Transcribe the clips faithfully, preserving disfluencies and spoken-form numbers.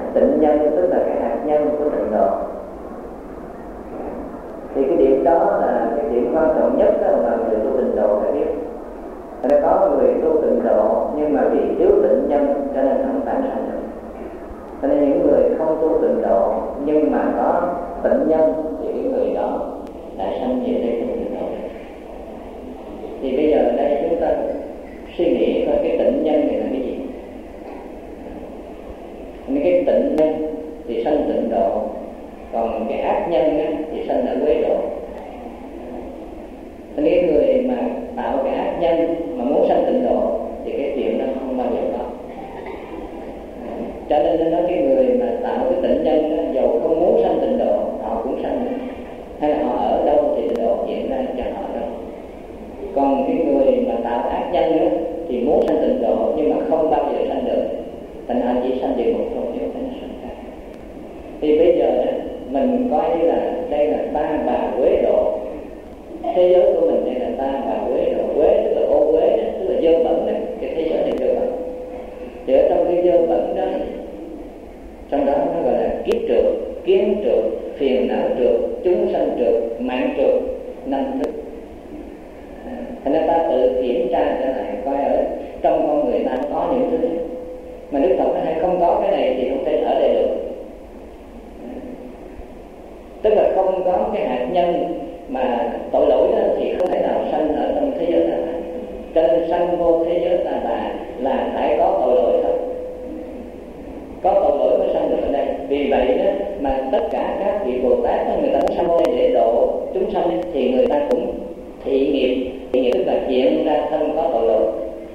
tịnh nhân tức là cái hạt nhân của tịnh độ. Thì cái điểm đó là cái điểm quan trọng nhất đó mà người tu tịnh độ phải biết. Nên có người tu tịnh độ nhưng mà vì thiếu tịnh nhân cho nên không tản sanh được. Cho nên những người không tu tịnh độ nhưng mà có tịnh nhân thì cái người đó lại sanh về đây tu tịnh độ. Thì bây giờ ở đây chúng ta suy nghĩ coi cái tịnh nhân này là cái gì. Nên cái tịnh nhân thì sanh tịnh độ, còn cái ác nhân thì sanh ở quế độ. Nên cái người mà tạo cái ác nhân mà muốn sanh tịnh độ thì cái chuyện đó không bao giờ có. Cho nên nó nói cái người mà tạo cái tịnh nhân đó, dầu không muốn sanh tịnh độ họ cũng sanh, hay là họ ở đâu thì tịnh độ hiện ra cho họ đâu. Còn cái người mà tạo ác nhân đó, thì muốn sanh tịnh độ nhưng mà không bao giờ sanh được, thành họ chỉ sanh địa ngục thôi chứ không sanh khác. Thì bây giờ đó, mình coi như là đây là ta bà quế độ. Thế giới của mình đây là ta bà quế độ. Quế tức là ô quế đó, tức là dơ bẩn đó. Cái thế giới này dơ bẩn. Thì ở trong cái dơ bẩn đó, trong đó nó gọi là kiếp trượt, kiến trượt, phiền não trượt, chúng sanh trượt, mạng trượt, năm thức. Thành ra ta tự kiểm tra trở lại coi ở trong con người ta có những thứ này. Mà Đức Phật nói hay không có cái này thì không thể ở đây được. Tức là không có cái hạt nhân mà tội lỗi đó thì không thể nào sanh ở trong thế giới ta bà. Cho nên sanh vô thế giới ta bà là phải có tội lỗi thôi. Có tội lỗi mới sanh được ở đây. Vì vậy đó mà tất cả các vị Bồ Tát đó, người ta muốn sanh vô đây để độ chúng sanh thì người ta cũng thị nghiệp. Thị nghiệp tức là hiện ra thân có tội lỗi.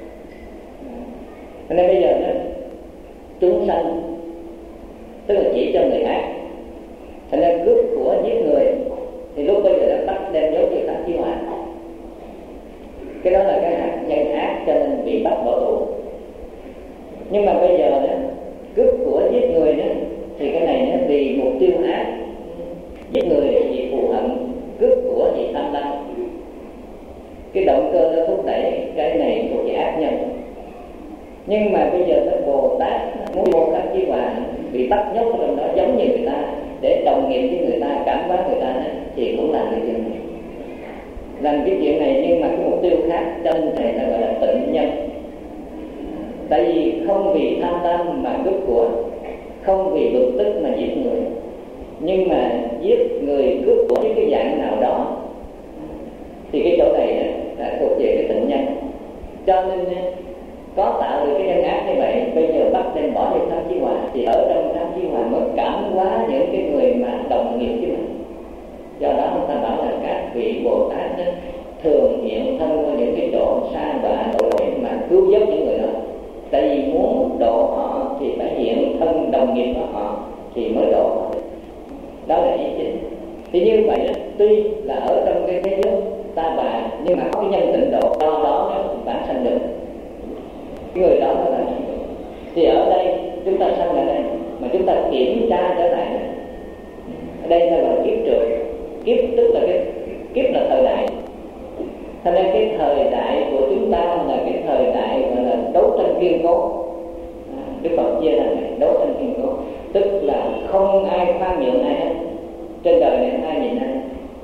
Cho nên bây giờ đó chúng sanh tức là chỉ cho người ác. Thành ra cướp của giết người thì lúc bây giờ đã bắt đem dấu cho các chiếu hạt. Cái đó là cái hạt nhân ác cho nên bị bắt bỏ tù. Nhưng mà bây giờ đó cướp của giết người đó thì cái này nó vì mục tiêu ác. Giết người vì thù hận, cướp của vì tham lam. Cái động cơ nó thúc đẩy cái này thuộc về ác nhân. Nhưng mà bây giờ cái Bồ Tát muốn vô các chi hòa bị bắt nhốt ở trong đó giống như người ta để đồng nghiệp với người ta, cảm hóa người ta đó, thì cũng làm cái chuyện này. Làm cái chuyện này nhưng mà cái mục tiêu khác, cho nên thầy ta gọi là tịnh nhân. Tại vì không vì tham lam mà cướp của, không vì bực tức mà giết người, nhưng mà giết người cướp của với cái dạng nào đó thì cái chỗ này là thuộc về cái tịnh nhân. Cho nên có tạo được cái nhân ác như vậy, bây giờ bắt đem bỏ đi tham chí hòa thì ở trong tham chí hòa mới cảm hóa những cái người mà đồng nghiệp với mình. Do đó người ta bảo là các vị Bồ Tát đó, thường hiện thân qua những cái chỗ xa vạ tội lỗi mà cứu giúp những người đó. Tại vì muốn độ họ thì phải hiện thân đồng nghiệp của họ thì mới độ họ. Đó là ý chính. Thì như vậy đó, tuy là ở trong cái thế giới ta bà nhưng mà có cái nhân tịnh độ, do đó nó bản sanh được. Cái người đó là bản sanh được. Thì ở đây chúng ta sanh ở đây mà chúng ta kiểm tra trở lại. Ở đây ta gọi kiếp trượt. Kiếp tức là cái kiếp là thời đại. Thành ra cái thời đại của chúng ta là cái thời đại gọi là đấu tranh kiên cố. Đức Phật chia ra này, đấu tranh kiên cố tức là không ai khoan nhượng ai hết. Trên đời này ai nhìn ai.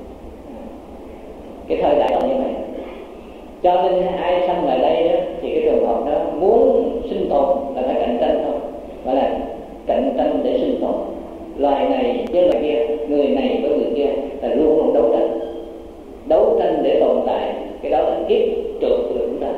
Cái thời đại đó như vậy. Cho nên ai sanh lại đây đó, thì cái trường hợp đó muốn sinh tồn là phải cạnh tranh thôi. Gọi là cạnh tranh để sinh tồn. Loài này với loài kia, người này với người kia là luôn luôn đấu tranh. Đấu tranh để tồn tại. Cái đó là kiếp trượt của chúng ta.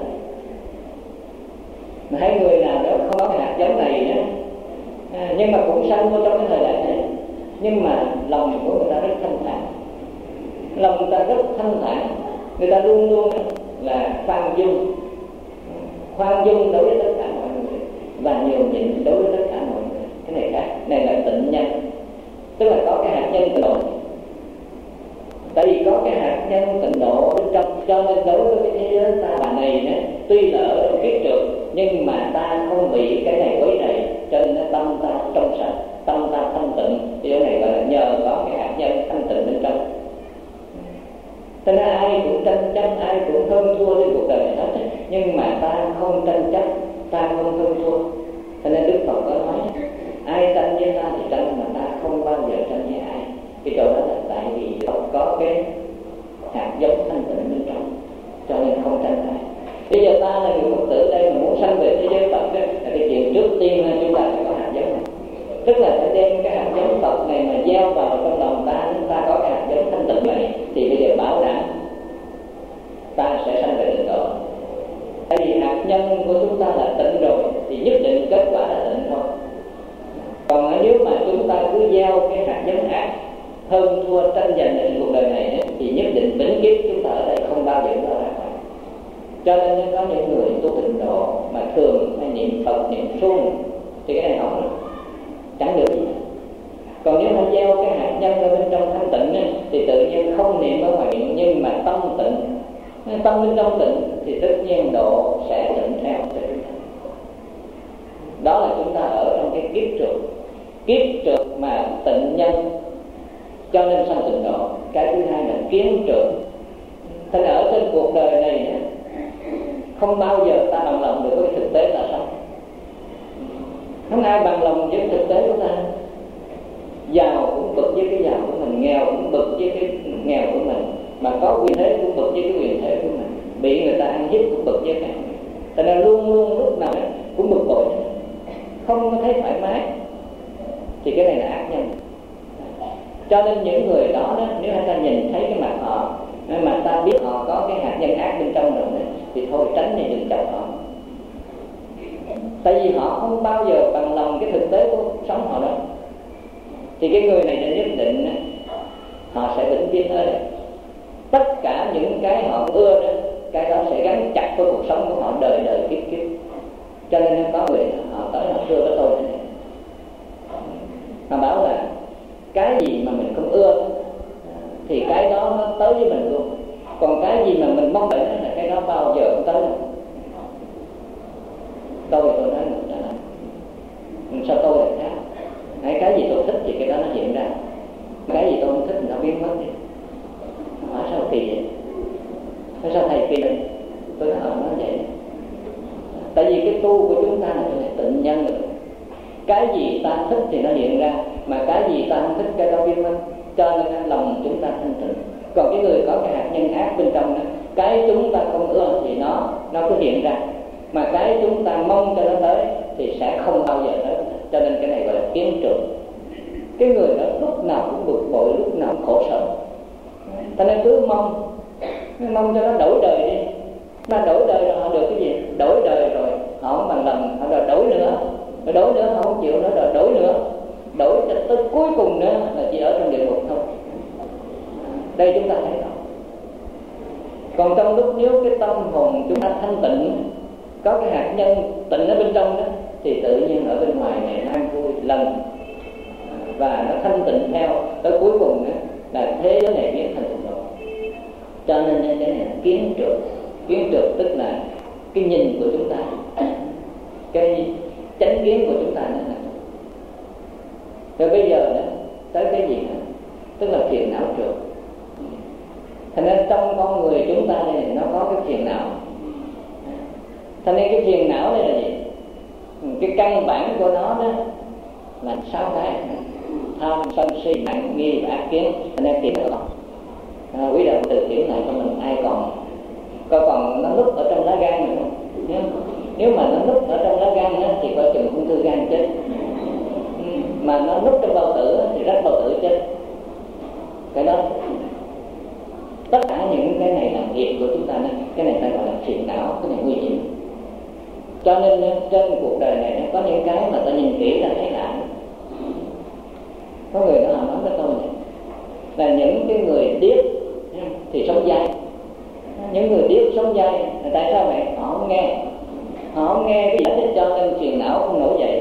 Mà thấy người nào đó không có cái hạt giống này đó, à, nhưng mà cũng sanh vô trong cái thời đại này, nhưng mà lòng của người ta rất thanh thản. Lòng người ta rất thanh thản. Người ta luôn luôn là khoan dung. Khoan dung đối với tất cả mọi người và nhiều nhịn đối với tất cả mọi người. Cái này khác. Này là tịnh nhân. Tức là có cái hạt nhân tịnh độ. Tại vì có cái hạt nhân tịnh độ bên trong, cho nên đối với cái thế giới ta bà này nữa, tuy là ở trong kiếp trượt nhưng mà ta không bị cái này quấy rầy, cho nên tâm ta trong sạch, tâm ta thanh tịnh. Thì chỗ này gọi là nhờ có cái hạt nhân thanh tịnh bên trong. Cho nên ai cũng tranh chấp, ai cũng hơn thua trên cuộc đời này hết, nhưng mà ta không tranh chấp, ta không hơn thua. Cho nên Đức Phật có nói ai tranh với Tức là phải đem cái hạt giống Phật này mà gieo vào trong lòng ta, chúng ta có cái hạt giống thanh tịnh này thì bây giờ bảo đảm ta sẽ sanh về tịnh độ. Tại vì hạt nhân của chúng ta là tịnh rồi thì nhất định kết quả là tịnh thôi. Còn nếu mà chúng ta cứ gieo cái hạt giống ác, hơn thua tranh giành ở cuộc đời này thì nhất định vĩnh kiếp chúng ta ở đây không bao giờ ra ngoài. Cho nên có những người tu tịnh độ mà thường hay niệm Phật, niệm xuân thì cái này không chẳng được gì. Còn nếu mà gieo cái hạt nhân ở bên trong thanh tịnh thì tự nhiên không niệm ở ngoài miệng nhưng mà tâm tịnh, tâm bên trong tịnh thì tất nhiên độ sẽ tịnh theo. Đó là chúng ta ở trong cái kiếp trượt, kiếp trượt mà tịnh nhân cho nên sanh tịnh độ. Cái thứ hai là kiến trượt. Thế là ở trên cuộc đời này không bao giờ ta bằng lòng được với thực tế là sao? Không ai bằng lòng với thực tế của ta. Giàu cũng bực với cái giàu của mình, nghèo cũng bực với cái nghèo của mình, mà có quyền thế cũng bực với cái quyền thế của mình, bị người ta ăn hiếp cũng bực với cái. Thế nên luôn luôn lúc nào cũng bực bội, không có thấy thoải mái. Thì cái này là ác nhân. Cho nên những người đó, đó nếu ta nhìn thấy cái mặt họ mà ta biết họ có cái hạt nhân ác bên trong rồi đó, thì thôi tránh này đừng chọc họ. Tại vì họ không bao giờ bằng lòng cái thực tế của sống họ đâu. Thì cái người này đã nhất định họ sẽ vĩnh viễn ở đây. Tất cả những cái họ ưa đó, cái đó sẽ gắn chặt với cuộc sống của họ đời đời kiếp kiếp. Cho nên có người họ tới họ thưa với tôi thế này, họ bảo là cái gì mà mình không ưa thì cái đó nó tới với mình luôn. Còn cái gì mà mình mong đợi là cái đó bao giờ cũng tới. Tôi tôi nói ngược trở lại, sao tôi lại khác? Hay cái gì tôi thích thì cái đó nó hiện ra, cái gì tôi không thích thì nó biến mất đi. Hỏi sao kỳ vậy? Hỏi sao thầy kỳ vậy? Tôi nói ờ nói vậy. Tại vì cái tu của chúng ta là tịnh nhân rồi. Cái gì ta thích thì nó hiện ra, mà cái gì ta không thích cái đó biến mất. Cho nên lòng chúng ta thanh tịnh. Còn cái người có cái hạt nhân ác bên trong đó, cái chúng ta không ưa thì nó nó cứ hiện ra, mà cái chúng ta mong cho nó tới thì sẽ không bao giờ tới. Cho nên cái này gọi là kiến trượt. Cái người đó lúc nào cũng bực bội, lúc nào cũng khổ sở. Cho nên cứ mong mong cho nó đổi đời đi. Nó đổi đời rồi họ được cái gì? Đổi đời rồi họ không bằng lòng, họ rồi đổi nữa, rồi đổi nữa họ không chịu nữa, rồi đổi nữa, đổi cho tới cuối cùng nữa là chỉ ở trong địa ngục thôi. Đây chúng ta thấy đó. Còn trong lúc nếu cái tâm hồn chúng ta thanh tịnh, có cái hạt nhân tịnh ở bên trong đó, thì tự nhiên ở bên ngoài này nó an vui lần và nó thanh tịnh theo tới cuối cùng đó, là thế giới này biến thành tịnh độ. Cho nên cái này là kiến trượt. Kiến trượt tức là cái nhìn của chúng ta, cái chánh kiến của chúng ta nữa. Rồi bây giờ đó tới cái gì nữa? Tức là phiền não trượt. Thành nên trong con người chúng ta này nó có cái phiền não. Thành nên cái phiền não này là gì? Cái căn bản của nó đó là sáu cái: tham, sân, si, mạng, nghi và ác kiến. Thành nên tìm nó à, quý đạo từ kiểm lại cho mình ai còn coi còn nó núp ở trong lá gan này không? Nếu, nếu mà nó núp ở trong lá gan đó, thì coi chừng ung thư gan chết. Mà nó núp trong bao tử thì rách bao tử chết. Cái đó tất cả những cái này là nghiệp của chúng ta này. Cái này phải gọi là phiền não, cái này nguy hiểm. Cho nên trên cuộc đời này có những cái mà ta nhìn kỹ là thấy lạ. Có người nó nói với tôi này, là những cái người điếc thì sống dai. Những người điếc sống dai là tại sao vậy? Họ không nghe, họ không nghe cái giải thích cho nên phiền não không nổi dậy.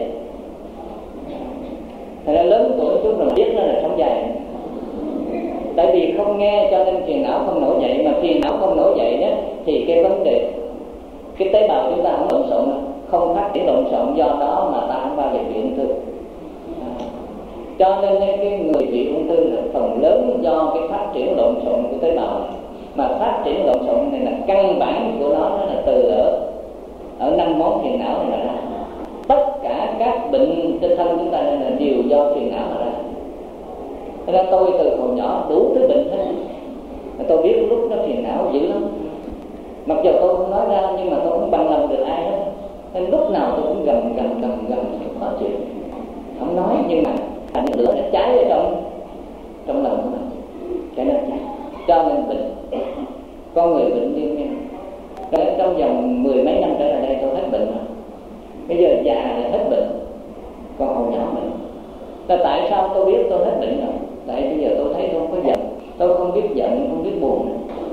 Thật ra lớn tuổi chút rồi điếc nó là sống dai. Tại vì không nghe cho nên phiền não không nổi dậy, mà phiền não không nổi dậy đó thì cái vấn đề cái tế bào chúng ta không lộn xộn, không phát triển lộn xộn, do đó mà ta không bao giờ bị ung thư. À, cho nên cái người bị ung thư là phần lớn do cái phát triển lộn xộn của tế bào này. Mà phát triển lộn xộn này là căn bản của nó, nó là từ ở ở năm món phiền não này mà ra. Tất cả các bệnh trên thân chúng ta này là đều do phiền não mà ra. Thế nên tôi từ hồi nhỏ đủ thứ bệnh hết. Tôi biết lúc nó phiền não dữ lắm. Mặc dù tôi không nói ra nhưng mà tôi không bằng lòng được ai hết. Nên lúc nào tôi cũng gầm gầm gầm gầm khó chịu. Không không nói, nhưng mà thành lửa nó cháy ở trong trong lòng của mình, cái nó cháy, cho nên bệnh. Con người bệnh như thế. Trong vòng mười mấy năm trở lại đây tôi hết bệnh rồi. Bây giờ già là hết bệnh, còn hồi nhỏ bệnh. Là tại sao tôi biết tôi hết bệnh rồi? Tại bây giờ tôi thấy tôi không có giận, tôi không biết giận, không biết buồn.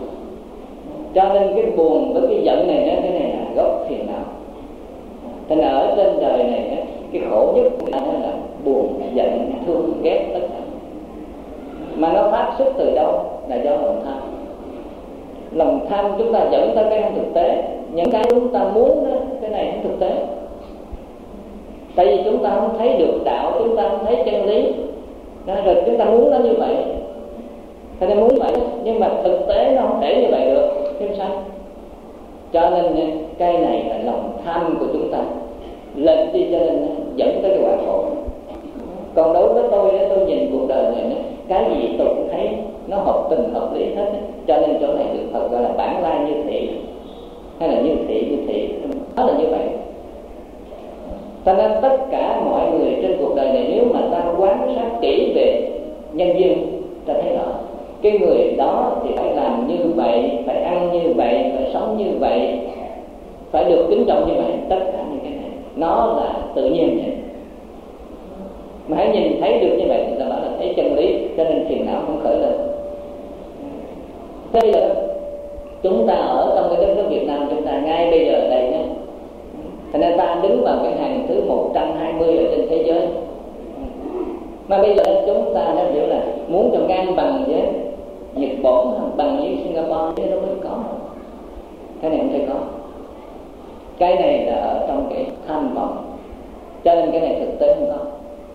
Cho nên cái buồn với cái giận này, cái này là gốc phiền não. Thành ra ở trên đời này, cái khổ nhất của ta là buồn, giận, thương, ghét tất cả. Mà nó phát xuất từ đâu? Là do lòng tham. Lòng tham chúng ta dẫn tới cái không thực tế. Những cái chúng ta muốn đó, cái này không thực tế. Tại vì chúng ta không thấy được đạo, chúng ta không thấy chân lý, rồi chúng ta muốn nó như vậy. Thế nên muốn vậy, nhưng mà thực tế nó không thể như vậy được. Thêm sao? Cho nên cái này là lòng tham của chúng ta lên đi, cho nên dẫn tới cái quả khổ. Còn đối với tôi, tôi nhìn cuộc đời này, cái gì tôi cũng thấy nó hợp tình hợp lý hết. Cho nên chỗ này được Phật gọi là bản lai như thị, hay là như thị như thị, đó là như vậy. Cho nên tất cả mọi người trên cuộc đời này, nếu mà ta quan sát kỹ về nhân duyên, ta thấy rõ cái người đó thì phải làm như vậy, phải ăn như vậy, phải sống như vậy, phải được kính trọng như vậy. Tất cả những cái này nó là tự nhiên vậy. Mà hãy nhìn thấy được như vậy thì ta bảo là thấy chân lý, cho nên phiền não không khởi lên. Thế bây giờ chúng ta ở trong cái đất nước Việt Nam chúng ta ngay bây giờ ở đây nhé, thành ra ta đứng vào cái hàng thứ một trăm hai mươi ở trên thế giới. Mà bây giờ chúng ta đã hiểu là muốn cho ngang bằng với Nhật Bản, bằng với Singapore, chứ đâu mới có. Cái này không thể có. Cái này là ở trong cái tham vọng, cho nên cái này thực tế không có.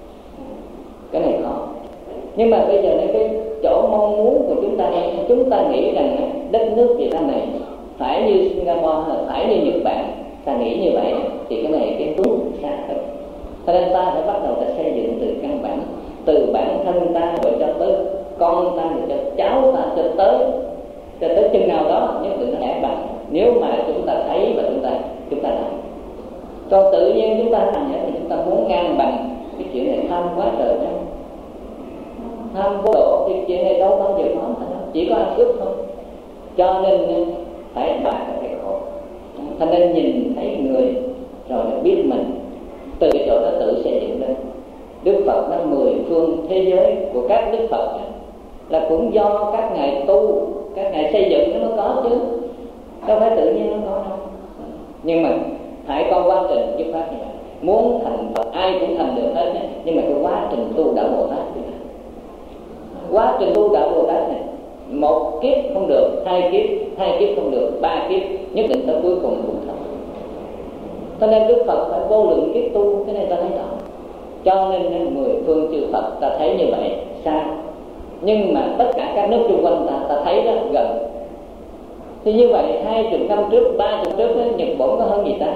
Cái này có. Nhưng mà bây giờ cái chỗ mong muốn của chúng ta, chúng ta nghĩ rằng đất nước Việt Nam này phải như Singapore, phải như Nhật Bản. Ta nghĩ như vậy thì cái này cái hướng xa hơn. Cho nên ta phải bắt đầu ta xây dựng từ căn bản, từ bản thân ta rồi cho tới con ta, rồi cho cháu ta, cho tới cho tới chừng nào đó nhất định nó sẽ bằng. Nếu mà chúng ta thấy và chúng ta chúng ta làm. Còn tự nhiên chúng ta làm thì chúng ta muốn ngang bằng cái chuyện này, tham quá trời đó. Tham vô độ thì chuyện này đâu bao giờ có, chỉ có ăn cướp thôi. Cho nên phải đạt cái khổ. Thành nên nhìn thấy người rồi biết mình, từ cái chỗ đó tự xây dựng lên. Đức Phật nói mười phương thế giới của các Đức Phật là cũng do các ngài tu, các ngài xây dựng nó mới có chứ, đâu phải tự nhiên nó có đâu. Nhưng mà hãy có quá trình dứt phát như vậy. Muốn thành Phật ai cũng thành được hết, nhưng mà cái quá trình tu đạo Bồ Tát, quá trình tu đạo Bồ Tát này, một kiếp không được, hai kiếp, hai kiếp không được, ba kiếp, nhất định tới cuối cùng cũng thành. Cho nên Đức Phật phải vô lượng kiếp tu, cái này ta thấy rõ. Cho nên mười phương chư Phật ta thấy như vậy xa, nhưng mà tất cả các nước xung quanh ta ta thấy đó gần. Thì như vậy hai chục năm trước, ba chục trước đó, Nhật Bản có hơn gì ta?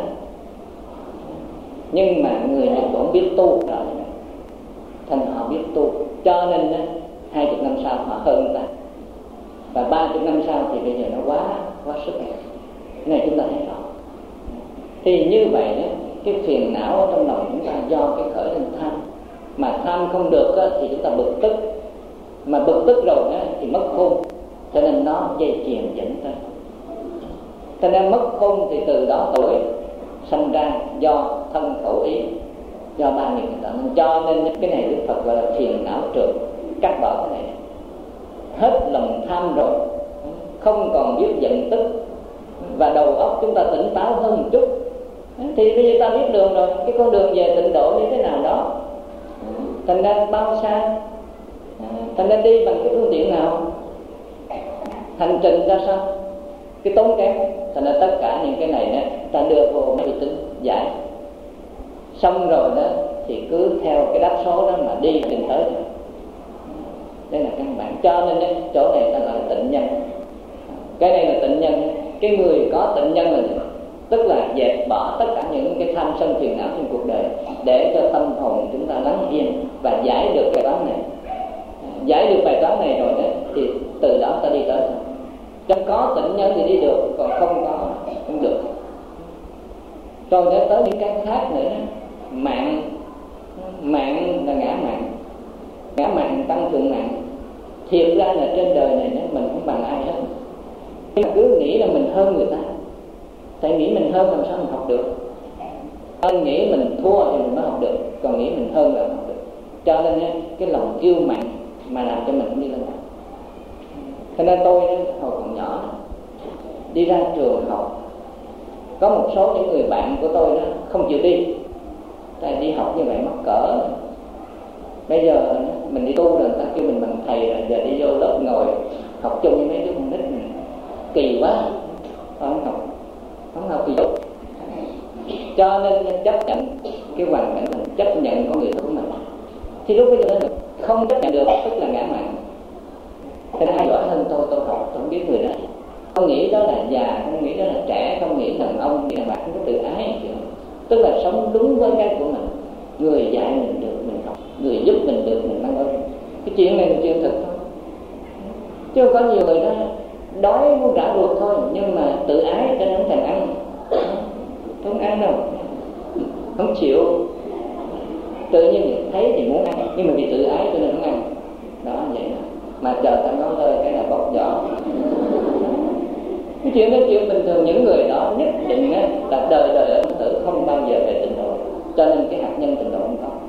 Nhưng mà người Nhật Bản biết tu rồi, thành họ biết tu, cho nên hai chục năm sau họ hơn ta, và ba chục năm sau thì bây giờ nó quá quá sức. Cái này chúng ta thấy rõ. Thì như vậy đó, cái phiền não ở trong lòng chúng ta do cái khởi lên tham, mà tham không được đó, thì chúng ta bực tức, mà bực tức rồi đó, thì mất khôn, cho nên nó dây chuyền dẫn tới. Cho nên mất khôn thì từ đó tuổi sinh ra do thân khẩu ý, do ba nghiệp tạo nên. Cho nên cái này Đức Phật gọi là phiền não trượt, cắt bỏ cái này, hết lòng tham rồi, không còn biết giận tức, và đầu óc chúng ta tỉnh táo hơn một chút, thì bây giờ ta biết đường rồi, cái con đường về tịnh độ như thế nào đó, thành ra bao xa, thành ra đi bằng cái phương tiện nào, hành trình ra sao, cái tốn kém. Thành ra tất cả những cái này đó, ta đưa vô máy vi tính giải, xong rồi đó thì cứ theo cái đáp số đó mà đi đến tới. Đây là căn bản. Cho nên đấy, chỗ này ta gọi là tịnh nhân. Cái này là tịnh nhân. Cái người có tịnh nhân là tức là dẹp bỏ tất cả những cái tham sân phiền não trong cuộc đời, để cho tâm hồn chúng ta lắng yên và giải được cái toán này. Giải được bài toán này rồi đấy, thì từ đó ta đi tới. Cho có tịnh nhân thì đi được, còn không có không được. Rồi để tới những cái khác nữa, mạng mạng ngã mạn tăng thượng nặng. Thiệt ra là trên đời này mình không bằng ai hết, nhưng mà cứ nghĩ là mình hơn người ta. Tại nghĩ mình hơn làm sao mình học được. Ơn nghĩ mình thua thì mình mới học được, còn nghĩ mình hơn là không học được. Cho nên cái lòng kiêu mạn mà làm cho mình không đi lên được. Cho nên tôi hồi còn nhỏ đi ra trường học, có một số những người bạn của tôi đó không chịu đi, tại đi học như vậy mắc cỡ. Bây giờ mình đi tu rồi người ta kêu mình bằng thầy rồi, giờ đi vô lớp ngồi học chung với mấy đứa con nít mình kỳ quá, không học không học kỳ dục. Cho nên chấp nhận cái hoàn cảnh mình, chấp nhận con người của mình. Thì lúc bây giờ mình không chấp nhận được tức là ngã mạn. Thế nên ai giỏi hơn tôi, tôi học, tôi không biết người đó. Không nghĩ đó là già, không nghĩ đó là trẻ, không nghĩ là ông, nghĩ là bạn không có tự ái. Tức là sống đúng với cái của mình. Người dạy mình được mình học, người giúp mình được mình mang ơn. Cái chuyện này là chuyện thực thôi. Chứ có nhiều người đó đói muốn trả ruột thôi, nhưng mà tự ái cho nên không thèm ăn. Không ăn đâu, không chịu. Tự nhiên thấy thì muốn ăn, nhưng mà vì tự ái cho nên không ăn. Đó vậy đó. Mà chờ ta nói lời cái là bóc vỏ. Cái chuyện đó chuyện bình thường. Những người đó nhất định á, là đời đời ân tử, không bao giờ về tịnh độ. Cho nên cái hạt nhân tịnh độ không có.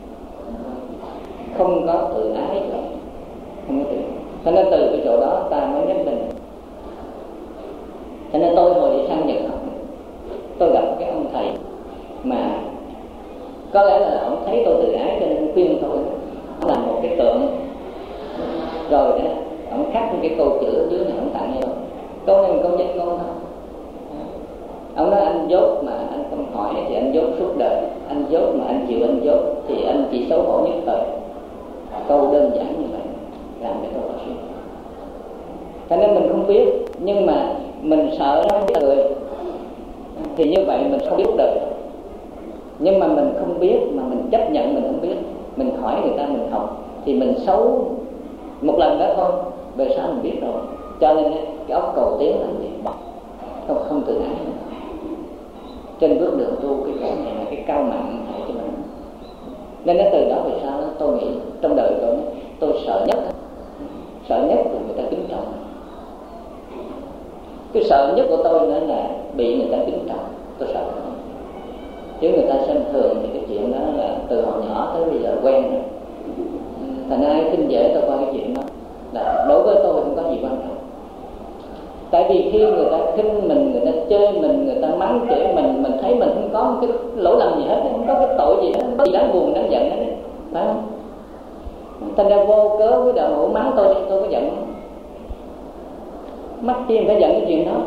Không có tự ái, không có tự. Cho nên từ cái chỗ đó ta mới nhất định. Cho nên tôi hồi đi sang Nhật học, tôi gặp cái ông thầy mà có lẽ là ông thấy tôi tự ái cho nên khuyên tôi làm một cái tượng, rồi đó ông khắc cái câu chữ ở dưới này ông tặng cho tôi. Câu này mình công danh ngôn thôi. Ông nói anh dốt mà anh không hỏi thì anh dốt suốt đời, anh dốt mà anh chịu anh dốt thì anh chỉ xấu hổ nhất thời. Câu đơn giản như vậy làm cho tôi có suy. Cho nên mình không biết, nhưng mà mình sợ nó không người thì như vậy mình không biết đời. Nhưng mà mình không biết mà mình chấp nhận mình không biết, mình hỏi người ta mình học thì mình xấu một lần đó thôi, về sau mình biết rồi. Cho nên cái óc cầu tiến làm gì bỏ, không không tự ái. Trên bước đường tu cái cái này là cái cao mạnh phải cho mình. Nên nó từ đó về sau đó, tôi nghĩ trong đời tôi tôi sợ nhất sợ nhất là người ta kính trọng. Cái sợ nhất của tôi nữa là bị người ta kính trọng, tôi sợ. Chứ người ta xem thường thì cái chuyện đó là từ hồi nhỏ tới bây giờ quen rồi. Thành ai khinh dễ tôi qua cái chuyện đó là đối với tôi không có gì quan trọng. Tại vì khi người ta khinh mình, người ta chơi mình, người ta mắng chửi mình, mình thấy mình không có cái lỗi lầm gì hết, không có cái tội gì hết, không có gì đáng buồn, đáng giận hết, phải không? Thành ra vô cớ với đạo hữu mắng tôi, tôi có giận không? Mắc chi phải giận cái chuyện đó.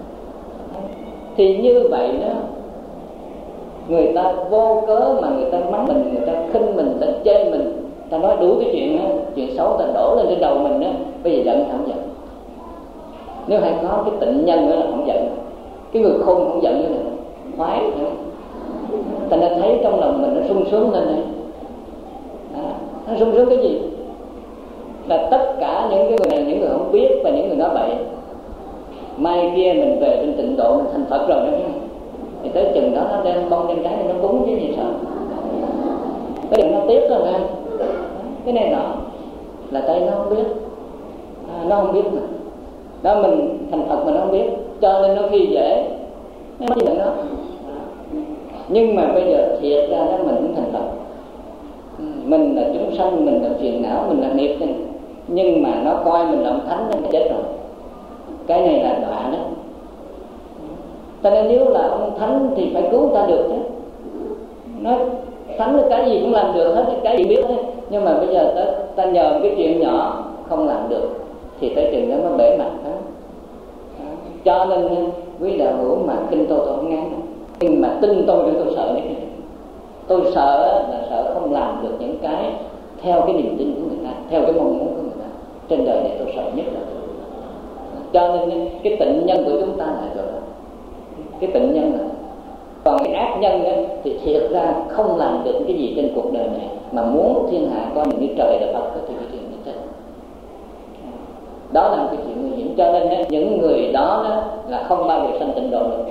Thì như vậy đó, người ta vô cớ mà người ta mắng mình, người ta khinh mình, người ta chê mình, ta nói đủ cái chuyện đó, chuyện xấu ta đổ lên trên đầu mình đó, bây giờ giận không giận. Nếu hay có cái tịnh nhân nữa là không giận, cái người khôn không giận nữa là khoái nữa. Thành ra thấy trong lòng mình nó sung sướng lên này. À, nó sung sướng cái gì? Là tất cả những cái người này, những người không biết và những người nói bậy, mai kia mình về trên tịnh độ mình thành Phật rồi đó, thì tới chừng đó nó đem bông đem trái thì nó cúng chứ gì sao? Cái điều nó tiếc rồi mà. Cái này nọ là tại nó không biết, à, nó không biết mà. Đó mình thành Phật mà nó không biết, cho nên nó khi dễ nó nói chuyện đó. Nhưng mà bây giờ thiệt ra đó mình cũng thành Phật, mình là chúng sanh, mình là phiền não, mình là nghiệp, nhưng mà nó coi mình là ông thánh nó chết rồi. Cái này là đọa đó. Cho nên nếu là ông thánh thì phải cứu ta được chứ. Nói thánh là cái gì cũng làm được hết, cái gì biết hết. Nhưng mà bây giờ ta, ta nhờ cái chuyện nhỏ không làm được thì tới chừng đó nó bể mặt đó. Cho nên quý đạo hữu mà kinh tôi tôi không ngán, nhưng mà tin tôi thì tôi sợ đấy. Tôi sợ là sợ không làm được những cái theo cái niềm tin của người ta, theo cái mong muốn của người ta. Trên đời này tôi sợ nhất là tôi. Cho nên cái tịnh nhân của chúng ta là rồi đó. Cái tịnh nhân là, còn cái ác nhân ấy, thì thiệt ra không làm được cái gì trên cuộc đời này, mà muốn thiên hạ coi mình như trời là Phật thì cái chuyện như thế. Đó là một cái chuyện nguy hiểm. Cho nên ấy, những người đó, đó là không bao giờ sanh tịnh độ được.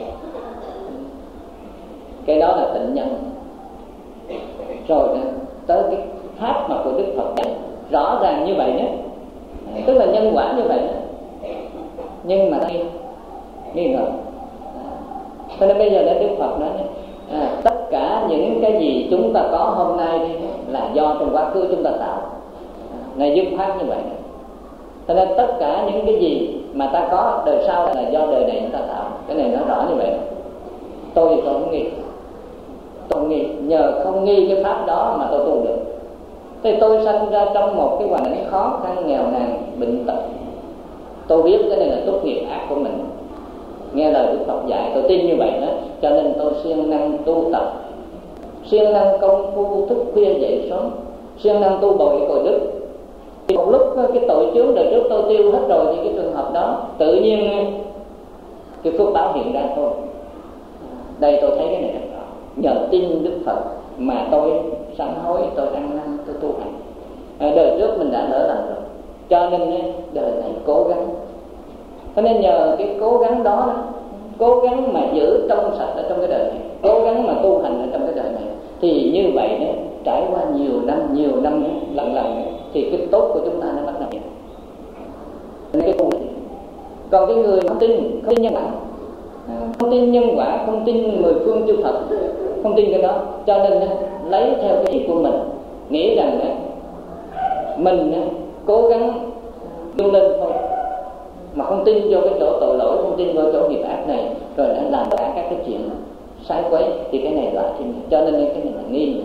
Cái đó là tịnh nhân. Rồi đó, tới cái pháp mà của Đức Phật dạy như vậy đó, tức là nhân quả như vậy đó. Nhưng mà nghi, nghi ngờ. Cho nên bây giờ để Đức Phật nói à, tất cả những cái gì chúng ta có hôm nay đi là do trong quá khứ chúng ta tạo. Này dứt khoát như vậy. Cho nên tất cả những cái gì mà ta có đời sau là do đời này chúng ta tạo. Cái này nó rõ như vậy. Tôi thì tôi không nghi. Tôi không nghi. Nhờ không nghi cái pháp đó mà tôi tu được. Thì tôi sanh ra trong một cái hoàn cảnh khó khăn, nghèo nàn, bệnh tật. Tôi biết cái này là tốt nghiệp ác của mình. Nghe lời Đức Phật dạy, tôi tin như vậy đó. Cho nên tôi siêng năng tu tập, siêng năng công phu thức khuya dậy sớm, siêng năng tu bồi cội đức. Một lúc cái tội chướng đời trước tôi tiêu hết rồi thì cái trường hợp đó tự nhiên cái phước báo hiện ra thôi. Đây tôi thấy cái này rất rõ. Nhờ tin Đức Phật mà tôi sám hối, tôi ăn năn, tôi tu hành. À, đời trước mình đã lỡ lầm rồi, cho nên đời này cố gắng. Cho nên nhờ cái cố gắng đó, đó cố gắng mà giữ trong sạch ở trong cái đời này, cố gắng mà tu hành ở trong cái đời này, thì như vậy đó, trải qua nhiều năm, nhiều năm lần lần thì cái tốt của chúng ta nó bắt đầu hiện. Cái còn cái người không tin, không tin nhân quả, không tin nhân quả, không tin mười phương chư Phật, không tin cái đó, cho nên lấy theo cái ý của mình, nghĩ rằng mình cố gắng vươn lên thôi, mà không tin vô cái chỗ tội lỗi, không tin vô chỗ nghiệp ác này, rồi đã làm tất cả các cái chuyện sai quấy, thì cái này là thiên. Cho nên cái này là nghi.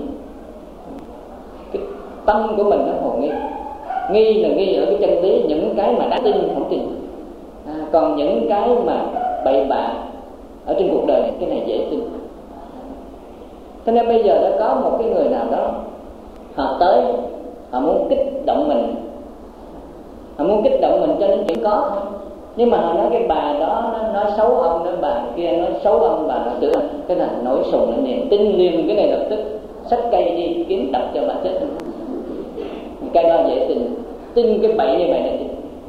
Cái tâm của mình nó hồ nghi. Nghi là nghi ở cái chân lý, những cái mà đã tin không tin. À, còn những cái mà bậy bạ ở trên cuộc đời này, cái này dễ tin. Cho nên bây giờ đã có một cái người nào đó, họ tới, họ muốn kích động mình, họ muốn kích động mình cho nên chuyện có thôi. Nhưng mà họ nói cái bà đó nó nói xấu ông, đó bà kia nói xấu ông, bà nó tưởng cái này nổi sùng lên niềm tin liền, cái này lập tức xách cây đi kiếm đập cho bà chết. Cái đó dễ tin, tin cái bậy như vậy là tin.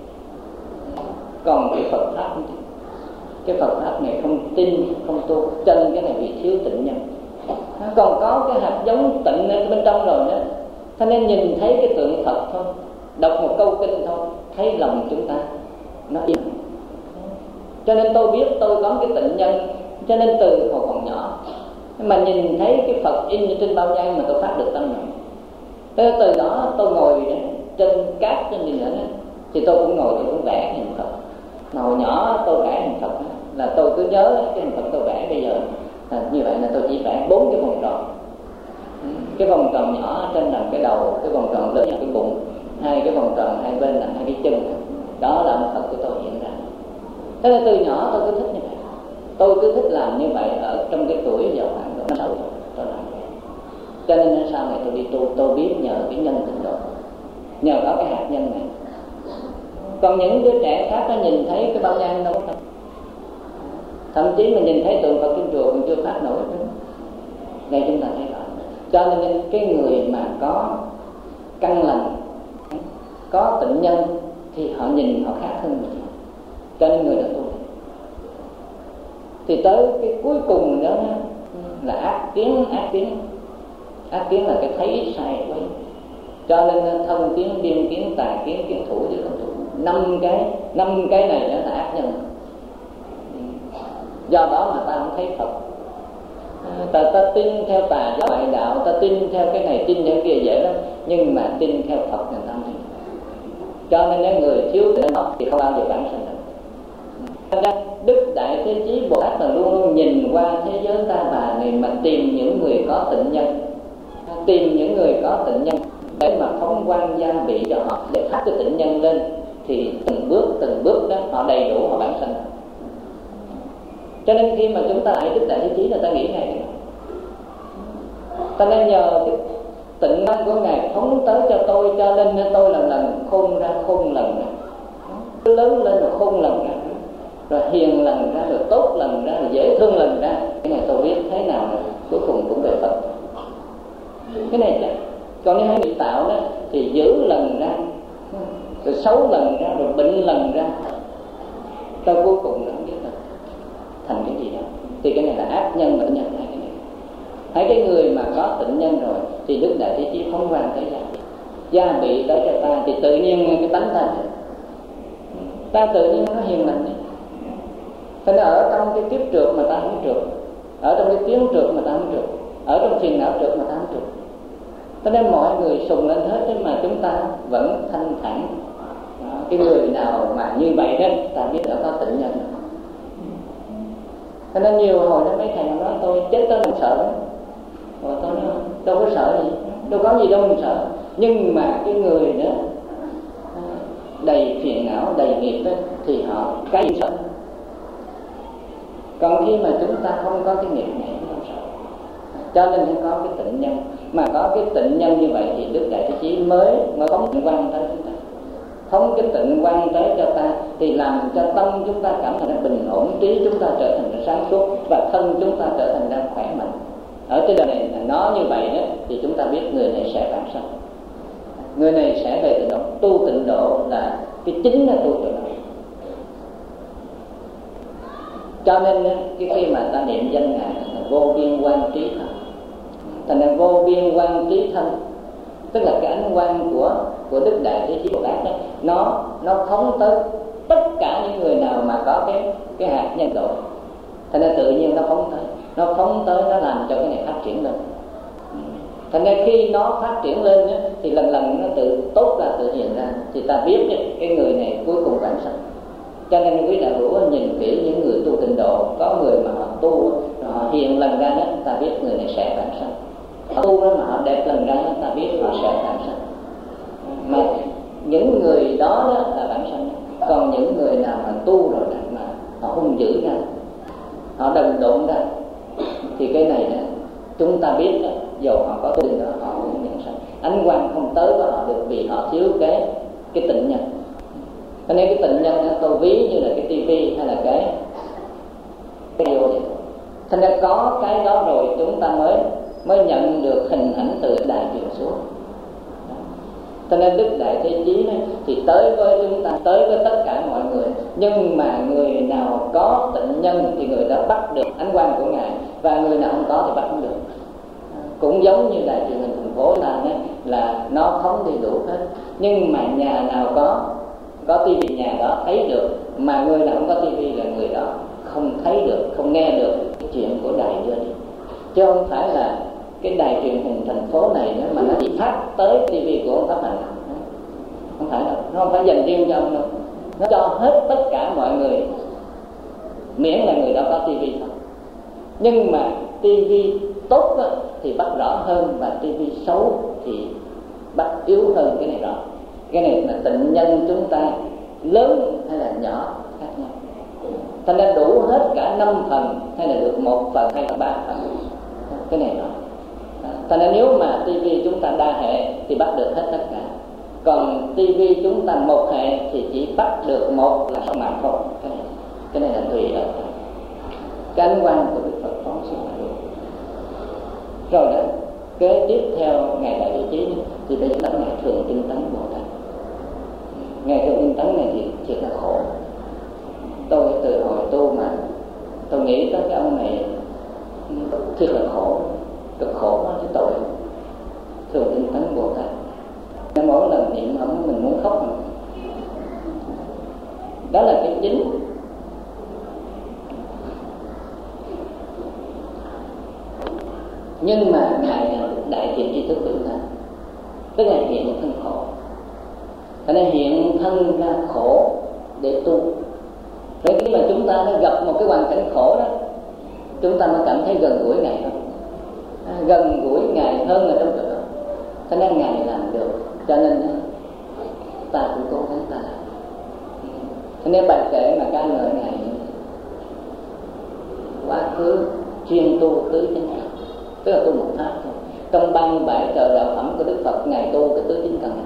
Còn cái Phật pháp không tin. Cái Phật pháp này không tin, không tu, cho nên cái này bị thiếu tịnh nhân. Còn có cái hạt giống tịnh ở bên trong rồi đó, cho nên nhìn thấy cái tượng Phật thôi, đọc một câu kinh thôi, thấy lòng chúng ta nó yên. Cho nên tôi biết tôi có cái tịnh nhân, cho nên từ hồi còn nhỏ mà nhìn thấy cái Phật in trên bao giang mà tôi phát được tâm này. Từ từ đó tôi ngồi trên cát trên gì nữa đó, thì tôi cũng ngồi tôi cũng vẽ hình Phật. Hồi nhỏ tôi vẽ hình Phật là tôi cứ nhớ cái hình Phật tôi vẽ bây giờ à, như vậy là tôi chỉ vẽ bốn cái vòng tròn, cái vòng tròn nhỏ trên là cái đầu, cái vòng tròn lớn là cái bụng, hai cái vòng tròn hai bên là hai cái chân. Đó là Phật của tôi hiện ra. Thế là từ nhỏ tôi cứ thích như vậy, tôi cứ thích làm như vậy ở trong cái tuổi giờ khoảng năm sáu tuổi tôi làm vậy. Cho nên sau này tôi đi tu, tôi biết nhờ cái nhân tịnh độ, nhờ có cái hạt nhân này. Còn những đứa trẻ khác nó nhìn thấy cái bao nhang đâu không, thậm chí mình nhìn thấy tượng Phật trên chùa còn chưa phát nổi nữa. Đây chúng ta thấy rõ. Cho nên cái người mà có căn lành, có tịnh nhân thì họ nhìn họ khác hơn mình. Cho nên người đã tu thì tới cái cuối cùng đó là ác kiến. Ác kiến ác kiến là cái thấy sai quấy. Cho nên thân kiến, biên kiến, tà kiến, kiến thủ thì không thủ. Năm cái năm cái này đó là ác nhân. Do đó mà ta không thấy Phật. Ta, ta tin theo tà giáo ngoại đạo, ta tin theo cái này, tin theo kia dễ lắm, nhưng mà tin theo Phật người ta không tin. Cho nên những người thiếu tịnh Phật thì không bao giờ bản sinh được. Đức Đại Thế Chí Bồ Tát là luôn luôn nhìn qua thế giới ta bà này mà tìm những người có tịnh nhân, tìm những người có tịnh nhân để mà phóng quang gia bị cho họ, để phát cái tịnh nhân lên, thì từng bước từng bước đó họ đầy đủ, họ bản sinh. Cho nên khi mà chúng ta lại Đức Đại Thế Chí là ta nghĩ ngay cái đó. Ta nên nhờ cái tịnh năng của Ngài phóng tới cho tôi, cho nên tôi lần lần khôn ra, khôn lần ra, lớn lên rồi khôn lần ra, rồi hiền lần ra, rồi tốt lần ra, rồi dễ thương lần ra. Cái này tôi biết thế nào rồi, cuối cùng cũng về Phật. Cái này là còn những hai bị tạo đó thì giữ lần ra, rồi xấu lần ra, rồi bệnh lần ra, ta cuối cùng nó không biết là thành cái gì đó. Thì cái này là ác nhân và nhân hai cái này. Hai cái người mà có tịnh nhân rồi thì Đức Đại Thế Chí phóng quang tới ra. gia bị tới cho ta thì tự nhiên cái tánh ta ta tự nhiên nó hiền lành. Thế nên ở trong cái kiếp trượt mà ta không trượt, ở trong cái tiếng trượt mà ta không trượt, ở trong phiền não trượt mà ta không trượt. Thế nên mọi người sùng lên hết, thế mà chúng ta vẫn thanh thản. Cái người nào mà như vậy đó, ta biết đã có tịnh nhân. Thế nên nhiều hồi nó mấy thầy nói tôi chết tôi không sợ. Rồi tôi nói đâu có sợ gì, đâu có gì đâu mình sợ. Nhưng mà cái người đó đầy phiền não, đầy nghiệp đó, thì họ cái gì sợ. Còn khi mà chúng ta không có cái nghiệp này không sợ. Cho nên phải có cái tịnh nhân. Mà có cái tịnh nhân như vậy thì Đức Đại Thế Chí mới mới phóng tịnh quan tới chúng ta. Phóng cái tịnh quan tới cho ta thì làm cho tâm chúng ta cảm thấy là bình ổn, trí chúng ta trở thành là sáng suốt và thân chúng ta trở thành là khỏe mạnh. Ở trên đời này nó như vậy đó, thì chúng ta biết người này sẽ vãng sanh. Người này sẽ về tịnh độ. Tu tịnh độ là cái chính là tu tịnh độ. Cho nên cái khi mà ta niệm danh Ngài là vô biên quang trí thân. Thành ra vô biên quang trí thân, tức là cái ánh quang của của Đức Đại Thế Chí Bồ Tát đó, nó nó phóng tới tất cả những người nào mà có cái cái hạt nhân độ. Thành ra tự nhiên nó phóng tới, nó phóng tới nó làm cho cái này phát triển lên. Thành ra khi nó phát triển lên đó, thì lần lần nó tự tốt ra, tự hiện ra, thì ta biết cái, cái người này cuối cùng vãng sanh. Cho nên quý đạo hữu nhìn kỹ những người tu tịnh độ, có người mà họ tu họ hiện lần ra đó, ta biết người này sẽ vãng sanh. Họ tu đó mà họ đẹp lần ra đó, ta biết họ sẽ vãng sanh. Mà những người đó, đó là vãng sanh. Còn những người nào mà tu rồi đó, mà họ hung dữ ra, họ đần độn ra, thì cái này đó, chúng ta biết đó, dù họ có tu đó họ cũng nhận sanh. Ánh quang không tới với họ được vì họ thiếu cái cái tịnh nhân. Cho nên cái tịnh nhân đó, tôi ví như là cái tivi hay là cái cái điều vậy. Thành ra có cái đó rồi chúng ta mới mới nhận được hình ảnh từ đại truyền xuống. Cho nên Đức Đại Thế Chí này, thì tới với chúng ta, tới với tất cả mọi người. Nhưng mà người nào có tịnh nhân thì người đó bắt được ánh quang của Ngài, và người nào không có thì bắt không được. Cũng giống như đại truyền hình thành phố là là nó không đầy đủ hết. Nhưng mà nhà nào có có tivi nhà đó thấy được, mà người nào không có tivi là người đó không thấy được, không nghe được cái chuyện của đài đưa đi. Chứ không phải là cái đài truyền hình thành phố này nữa mà nó chỉ phát tới tivi của ông Pháp Hạnh. Không phải đâu, nó không phải dành riêng cho ông đâu, nó cho hết tất cả mọi người, miễn là người đó có tivi thôi. Nhưng mà tivi tốt đó, thì bắt rõ hơn, và tivi xấu thì bắt yếu hơn. Cái này rõ. Cái này là tịnh nhân chúng ta lớn hay là nhỏ khác nhau. Thành ra đủ hết cả năm phần hay là được một phần hay là ba phần, cái này đó. Thành ra nếu mà tivi chúng ta đa hệ thì bắt được hết tất cả. Còn tivi chúng ta một hệ thì chỉ bắt được một là sao mạng thôi. Cái này, cái này là tùy ở cái ánh quang của Đức Phật phóng xuống là được. Rồi đó, kế tiếp theo Ngài Đại Thế Chí thì bây giờ là Ngài Thường Tinh Tấn Bồ Tát. Ngài Thường Tinh Tấn này thì thiệt là khổ. Tôi từ hồi tu mà tôi nghĩ tới cái ông này thiệt là khổ, cực khổ quá cái tội. Thường Tinh Tấn Bồ Tát, nên mỗi lần niệm ông mình muốn khóc mà. Đó là cái chính. Nhưng mà Ngài là đại thiện tri thức tự thân, tức là hiện thân khổ. Cho nên hiện thân ra khổ để tu. Vậy khi mà chúng ta nó gặp một cái hoàn cảnh khổ đó, chúng ta mới cảm thấy gần gũi Ngài hơn, à, gần gũi Ngài hơn là trong chỗ đó. Cho nên Ngài làm được, cho nên ta cũng cố gắng ta làm. Cho nên bài kệ mà ca ngợi Ngài quá khứ chuyên tu tứ chánh cần, tức là tu một pháp thôi. Trong ba mươi bảy trời đạo phẩm của Đức Phật, Ngài tu cái tứ chánh cần này.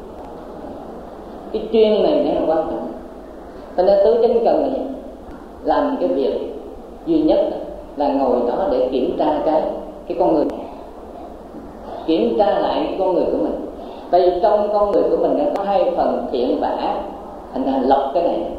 Cái chuyên này nó là quan trọng. Cho nên tứ chánh cần này làm cái việc duy nhất là ngồi đó để kiểm tra cái cái con người, kiểm tra lại cái con người của mình. Tại vì trong con người của mình nó có hai phần thiện và ác, thành ra lọc cái này.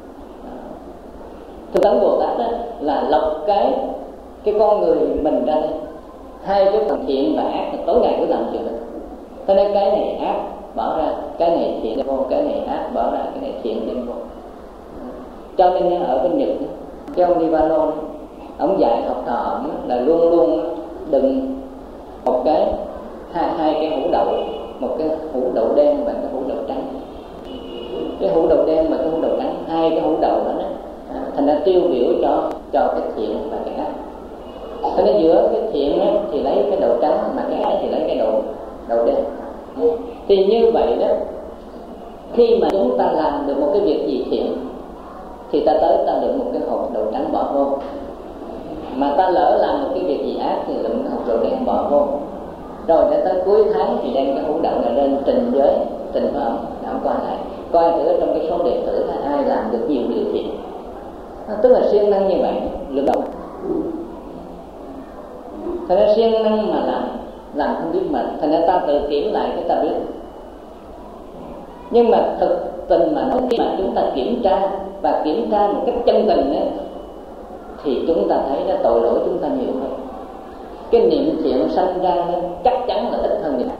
Thường Tấn Bồ Tát đó là lọc cái cái con người mình ra đây. Hai cái phần thiện và ác tối ngày cứ làm chuyện đó. Cho nên cái này ác bỏ ra, cái này thiện đem vô, cái này ác bỏ ra, cái này thiện đem vô. Cho nên ở bên Nhật, cái ông Di Ba Lô ông dạy học trò ổng là luôn luôn đừng một cái hai, hai cái hũ đậu, một cái hũ đậu đen và cái hũ đậu trắng. Cái hũ đậu đen và cái hũ đậu trắng, hai cái hũ đậu đó, đó à, thành ra tiêu biểu cho cho cái thiện và cái ác. Cho nên giữa cái thiện á, thì lấy cái đậu trắng, mà cái ác thì lấy cái đậu đậu đen. Thì như vậy đó, khi mà chúng ta làm được một cái việc gì thiện thì ta tới ta được một cái hộp đậu trắng bỏ vô, mà ta lỡ làm một cái việc gì ác thì lượm hộp đậu đen bỏ vô. Rồi để tới cuối tháng thì đem cái hũ đậu này lên trình với trình với ông, ông coi lại coi thử trong cái số đệ tử là ai làm được nhiều điều thiện. Tức là siêng năng như vậy, lượm đậu. Thành ra siêng năng mà làm làm không biết mệt, thành ra ta tự kiểm lại cái ta biết. Nhưng mà thực tình mà nói, khi mà chúng ta kiểm tra và kiểm tra một cách chân tình ấy, thì chúng ta thấy là tội lỗi chúng ta nhiều hơn. Cái niệm thiện sanh ra chắc chắn là ít hơn niệm ác.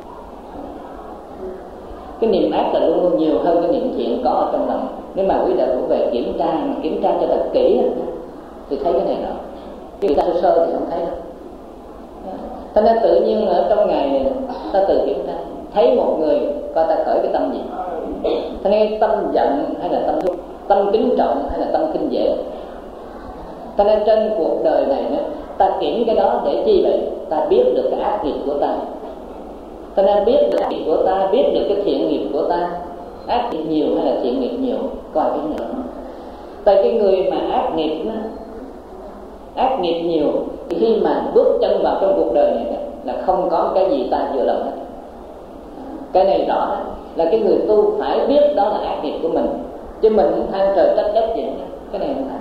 Cái niệm ác là luôn luôn nhiều hơn cái niệm thiện có ở trong lòng. Nếu mà quý đạo hữu về kiểm tra, mà kiểm tra cho thật kỹ thì thấy cái này đó. Chứ người ta sơ sơ thì không thấy đâu. Thế nên tự nhiên ở trong ngày ta tự kiểm tra, thấy một người coi ta khởi cái tâm gì. Thế nên tâm giận hay là tâm dục, tâm kính trọng hay là tâm khinh dễ. Thế nên trên cuộc đời này ta kiểm cái đó để chi vậy? Ta biết được cái ác nghiệp của ta. Thế nên biết được ác nghiệp của ta, biết được cái thiện nghiệp của ta, ác nghiệp nhiều hay là thiện nghiệp nhiều, coi cái nữa. Tại cái người mà ác nghiệp ác nghiệp nhiều thì khi mà bước chân vào trong cuộc đời này là không có cái gì ta vừa lòng hết. Cái này rõ là cái người tu phải biết đó là ác nghiệp của mình, chứ mình không than trời trách đất gì, cái này không phải.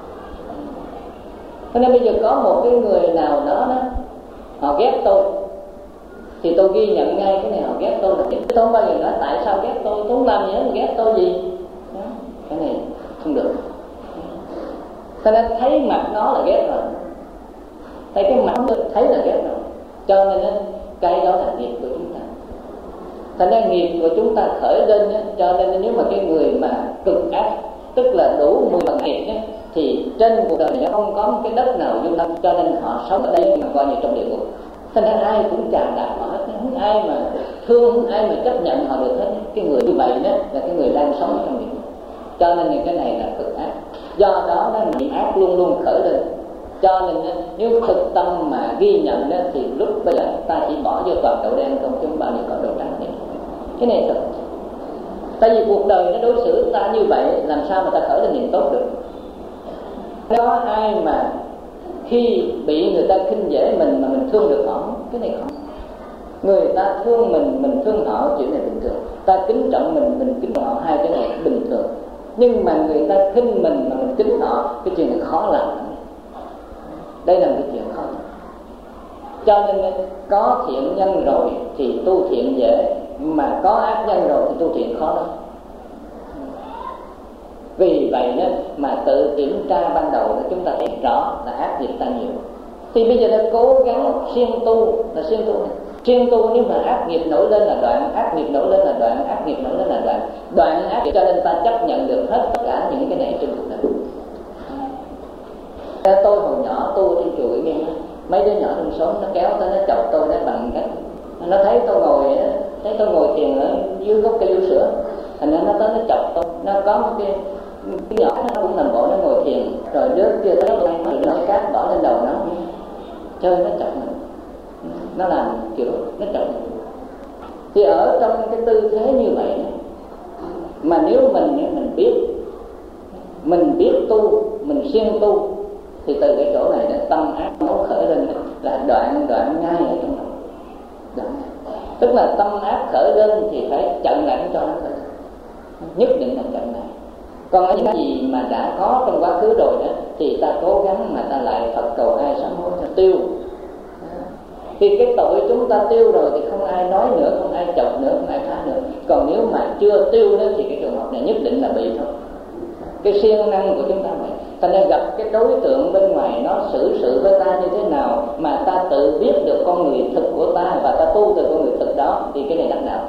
Cho nên bây giờ có một cái người nào đó, đó họ ghét tôi thì tôi ghi nhận ngay cái này họ ghét tôi là tôi không bao giờ nói tại sao ghét tôi, tôi không làm gì hết mà ghét tôi gì đó. Cái này không được. Cho nên thấy mặt nó là ghét rồi, thấy cái mặt thấy là ghét rồi, cho nên cái đó là nghiệp của chúng ta. Thành ra nghiệp của chúng ta khởi lên, cho nên nếu mà cái người mà cực ác, tức là đủ mười bằng nghiệp thì trên cuộc đời này không có cái đất nào dung tâm, cho nên họ sống ở đây mà coi như trong địa ngục. Thành ra ai cũng tràn đạp họ hết, không ai mà thương, không ai mà chấp nhận họ được hết. Cái người như vậy đó là cái người đang sống trong địa ngục. Cho nên cái này là cực ác. Do đó nó niệm ác luôn luôn khởi lên. Cho nên nếu thực tâm mà ghi nhận đó, thì lúc bây giờ ta chỉ bỏ vô toàn đậu đen không, chứ không bao giờ có đậu trắng này. Cái này thật. Tại vì cuộc đời nó đối xử ta như vậy, làm sao mà ta khởi lên niệm tốt được? Có ai mà khi bị người ta khinh dễ mình mà mình thương được họ? Cái này không. Người ta thương mình, mình thương họ, chuyện này bình thường. Ta kính trọng mình, mình kính họ, hai cái này bình thường. Nhưng mà người ta khinh mình mà mình kính họ, cái chuyện này khó làm. Đây là một cái chuyện khó. Cho nên có thiện nhân rồi thì tu thiện dễ, mà có ác nhân rồi thì tu thiện khó lắm. Vì vậy đó mà tự kiểm tra ban đầu là chúng ta thấy rõ là ác nghiệp ta nhiều. Thì bây giờ đã cố gắng siêng tu là siêng tu này. Siêng tu nếu mà ác nghiệp nổi lên là đoạn, ác nghiệp nổi lên là đoạn, ác nghiệp nổi lên là đoạn. Đoạn ác nghiệp cho nên ta chấp nhận được hết tất cả những cái này trên cuộc đời. Tôi hồi nhỏ tu trên chùa Ủy Nghiêm, mấy đứa nhỏ trong xóm nó kéo tới nó chọc tôi nó bằng cách nó thấy tôi ngồi thấy tôi ngồi thiền ở dưới gốc cây vú sữa, thành ra nó tới nó chọc tôi. Nó có một cái cái nhỏ nó cũng nằm bộ nó ngồi thiền, rồi đứa kia tới nó nó cát bỏ lên đầu nó chơi, nó chọc mình, nó làm kiểu nó chọc mình. Thì ở trong cái tư thế như vậy mà nếu mình mình biết mình biết tu, mình siêng tu thì từ cái chỗ này là tâm ác nó khởi lên là đoạn đoạn ngay ở trong lòng. Đoạn. Tức là tâm ác khởi lên thì phải chặn lại cho nó khởi, nhất định là chặn lại. Còn ở những cái gì mà đã có trong quá khứ rồi đó thì ta cố gắng mà ta lại Phật cầu ai sám hối cho tiêu. Thì cái tội chúng ta tiêu rồi thì không ai nói nữa, không ai chọc nữa, không ai phá nữa. Còn nếu mà chưa tiêu nữa thì cái trường hợp này nhất định là bị thôi. Cái siêng năng của chúng ta vậy. Ta nên gặp cái đối tượng bên ngoài nó xử sự với ta như thế nào mà ta tự biết được con người thực của ta và ta tu từ con người thực đó, thì cái này đắc đạo.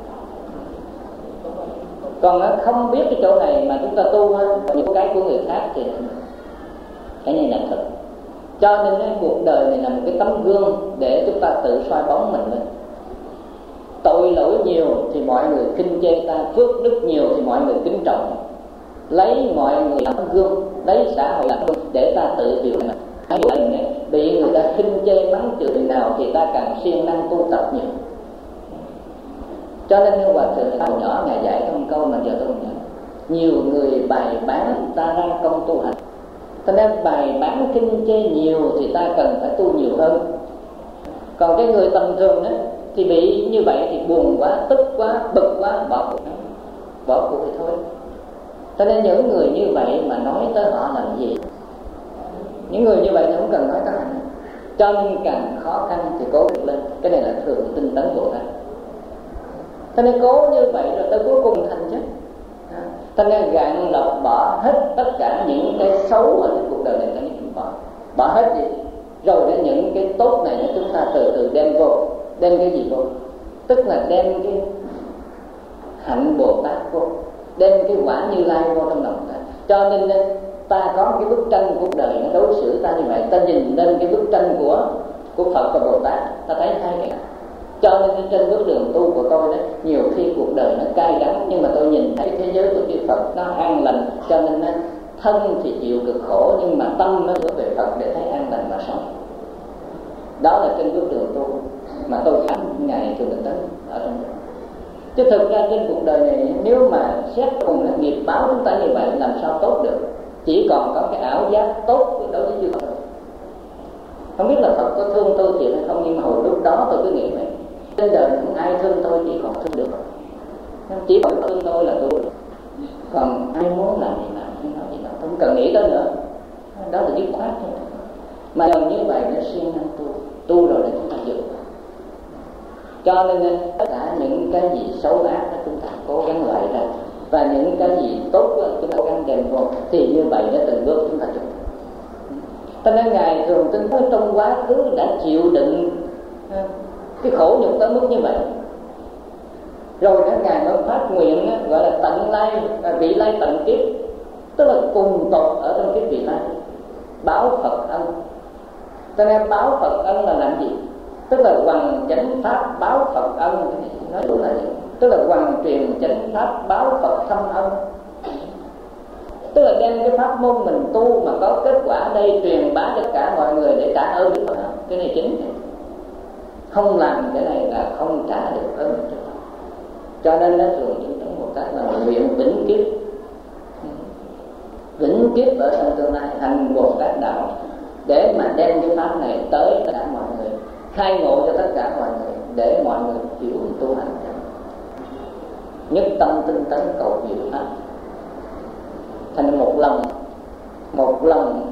Còn không biết cái chỗ này mà chúng ta tu những cái của người khác thì cái này là thật. Cho nên cái cuộc đời này là một cái tấm gương để chúng ta tự soi bóng mình lên. Tội lỗi nhiều thì mọi người khinh chê ta, phước đức nhiều thì mọi người kính trọng. Lấy mọi người làm gương, lấy xã hội làm gương để ta tự hiểu mình. Hãy bị người ta khinh chê mắng chửi nào thì ta càng siêng năng tu tập nhiều. Cho nên như Hòa Thượng hồi nhỏ Ngài dạy trong câu mà giờ tôi không nhớ, nhiều người bày bán ta ra công tu hành. Cho nên bày bán khinh chê nhiều thì ta cần phải tu nhiều hơn. Còn cái người tầm thường đó thì bị như vậy thì buồn quá, tức quá, bực quá, bỏ cuộc, bỏ cuộc thì thôi. Cho nên những người như vậy mà nói tới họ làm gì? Những người như vậy thì không cần nói tới hành. Cho nên càng khó khăn thì cố được lên. Cái này là thường tinh tấn Bồ Tát. Cho nên cố như vậy rồi tới cuối cùng thành chứ. Cho nên gạn lọc bỏ hết tất cả những cái xấu ở trong cuộc đời này, ta nên bỏ bỏ hết đi. Rồi đến những cái tốt này chúng ta từ từ đem vô. Đem cái gì vô? Tức là đem cái hạnh Bồ Tát vô, đem cái quả Như Lai vô trong lòng ta. Cho nên ta có cái bức tranh cuộc đời nó đối xử ta như vậy. Ta nhìn lên cái bức tranh của của Phật và Bồ Tát, ta thấy hai cái. Cho nên trên bước đường tu của tôi đó, nhiều khi cuộc đời nó cay đắng, nhưng mà tôi nhìn thấy thế giới của chư Phật nó an lành. Cho nên thân thì chịu cực khổ, nhưng mà tâm nó hướng về Phật để thấy an lành mà sống. Đó là trên bước đường tu mà tôi cảm ngày thường tấn ở trong đó. Chứ thực ra trên cuộc đời này, nếu mà xét cùng là nghiệp báo chúng ta như vậy làm sao tốt được? Chỉ còn có cái ảo giác tốt đối với chư Phật. Không biết là Phật có thương tôi thiệt hay không, nhưng mà hồi lúc đó tôi cứ nghĩ vậy. Trên đời không ai thương tôi, chỉ còn thương được. Chỉ còn thương tôi là tôi. Còn ai muốn làm gì làm, không nói gì đâu, tôi không cần nghĩ tới nữa. Đó là dứt khoát thôi. Mà lần như vậy nó siêng năng tu, tu rồi để chúng ta giữ. Cho nên tất cả những cái gì xấu ác đó chúng ta cố gắng loại ra, và những cái gì tốt đó, chúng ta cố gắng đem vô, thì như vậy để từng bước chúng ta chịu. Cho nên Ngài thường tin nói trong quá khứ đã chịu đựng cái khổ nhục tới mức như vậy, rồi đó Ngài mới phát nguyện gọi là tận lai, vị lai tận kiếp, tức là cùng tộc ở trong kiếp vị lai báo Phật ân. Cho nên báo Phật ân là làm gì? Tức là hoằng chánh pháp báo Phật ân. Nói đúng là gì? Tức là hoằng truyền chánh pháp báo Phật thâm ân. Tức là đem cái pháp môn mình tu mà có kết quả đây truyền bá cho cả mọi người để trả ơn với Phật. Cái này chính. Không làm cái này là không trả được ơn cho Phật. Cho nên nó thường chúng ta một cách là nguyện vĩnh kiếp, vĩnh kiếp ở trong tương lai thành Bồ Tát đạo, để mà đem cái pháp này tới tất cả mọi người, khai ngộ cho tất cả mọi người, để mọi người hiểu tu hành. Nhất tâm tinh tấn cầu diệu pháp, thành một lòng một lòng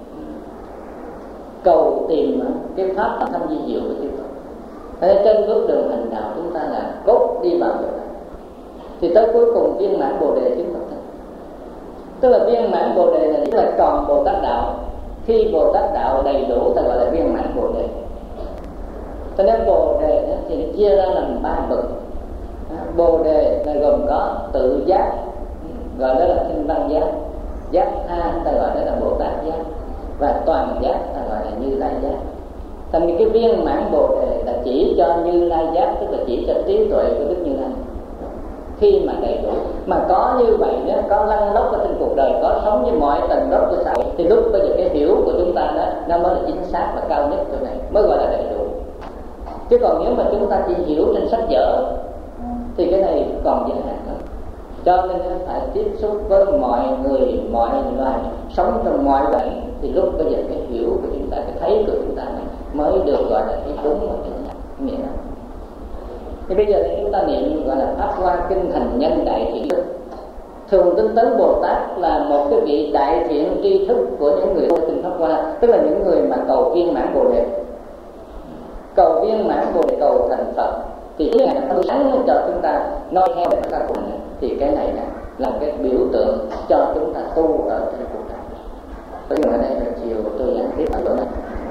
cầu tìm cái pháp thâm di diệu của chư Phật. Thế trên bước đường hành đạo chúng ta là cốt đi vào điều này, thì tới cuối cùng viên mãn Bồ đề chứng Phật. Tức là viên mãn Bồ đề là, là tròn Bồ Tát đạo. Khi Bồ Tát đạo đầy đủ ta gọi là viên mãn Bồ đề. Cho nên Bồ đề thì chia ra làm ba bậc. Bồ đề là gồm có tự giác, gọi đó là tinh văn giác, giác tha ta gọi đó là Bồ Tát giác, và toàn giác ta gọi là Như Lai giác. Thành cái viên mãn Bồ đề là chỉ cho Như Lai giác, tức là chỉ cho trí tuệ của Đức Như Lai. Khi mà đầy đủ, mà có như vậy đó, có lăn lóc ở trên cuộc đời, có sống với mọi tầng lớp của xã hội, thì lúc bây giờ cái hiểu của chúng ta đó nó mới là chính xác và cao nhất chỗ này, mới gọi là đầy đủ. Chứ còn nếu mà chúng ta chỉ hiểu trên sách vở thì cái này còn giới hạn hơn. Cho nên phải tiếp xúc với mọi người, mọi loài, sống trong mọi cảnh, thì lúc bây giờ cái hiểu của chúng ta, cái thấy của chúng ta mới được gọi là cái đúng và cái nghĩa. Thì bây giờ chúng ta niệm gọi là Pháp Hoa Kinh Hành Nhân Đại Thiện Đức. Thường tinh tấn Bồ Tát là một cái vị đại thiện tri thức của những người tu kinh Pháp Hoa, tức là những người mà cầu viên mãn Bồ đề, cầu viên mãn Bồ đề, cầu thành Phật. Thì cái này nó sáng cho chúng ta nói theo để chúng ta cùng, thì cái này là, là cái biểu tượng cho chúng ta tu ở trên cuộc đời. Có nhiều ở đây là chiều tôi giảng tiếp ở chỗ này.